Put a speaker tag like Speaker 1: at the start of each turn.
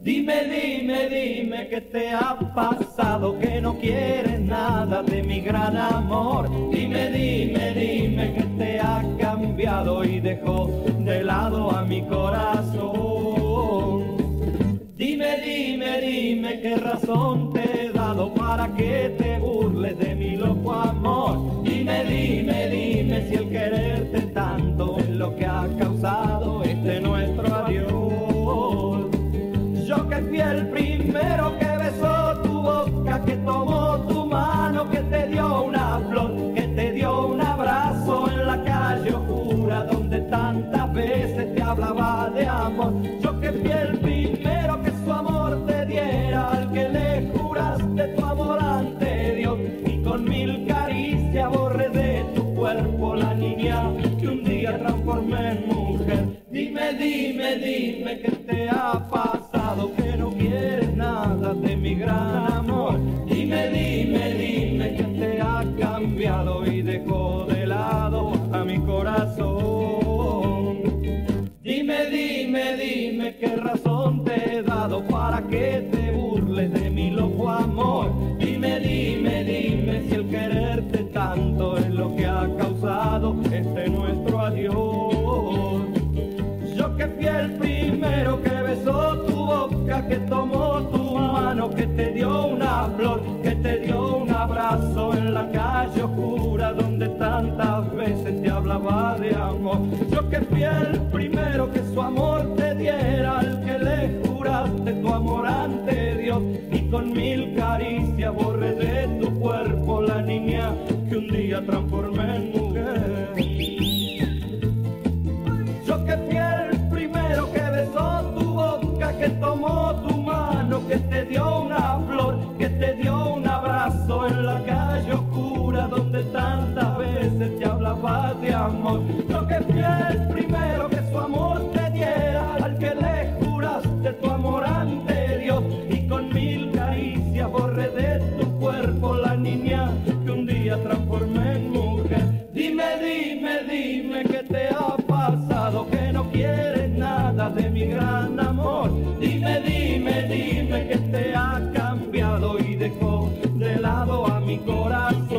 Speaker 1: Dime, dime, dime qué te ha pasado, que no quieres nada de mi gran amor. Dime, dime, dime qué te ha cambiado y dejó de lado a mi corazón. Dime, dime, dime qué razón te he dado para que te burles de mi loco amor. Dime, dime, dime si el quererte tanto es lo que ha causado este nuestro adiós. Yo que fui el primero que besó tu boca, que tomó tu mano, que te dio una flor, que te dio un abrazo en la calle oscura donde tantas veces te hablaba de amor. Yo que fui el primero que su amor te diera, al que le juraste tu amor ante Dios, y con mil caricias borré de tu cuerpo la niña que un día transformé en mujer. Dime, dime, dime qué te ha pasado, que no quieres nada de mi gran amor. Dime, dime, dime qué te ha cambiado y dejó de lado a mi corazón. Dime, dime, dime qué razón te he dado para que te burles de mi loco amor. Dime, dime, dime si el quererte tanto es lo que ha causado este nuestro adiós. Yo que fui el primero que besó tu boca, que tomó tu mano, que te dio una flor, que te dio un abrazo en la calle oscura donde tantas veces te hablaba de amor. Yo que fui el primero que su amor te diera, al que le juraste tu amor ante Dios, y con mil caricias borré de tu cuerpo la niña que un día transformé en mujer. Yo que fui el primero que besó tu boca, que tomó tu mano, que te dio una flor, que te dio un abrazo en la calle oscura donde tantas veces te hablaba de amor. Yo que fui el primero que su amor te diera, al que le juraste tu amor ante Dios, y con mil caricias borré de tu cuerpo la niña que un día transformé en mujer. Dime, dime, dime qué te ha pasado, que no quieres nada de mi gran amor. Dime, dime, dime qué te ha cambiado y dejó de lado a mi corazón.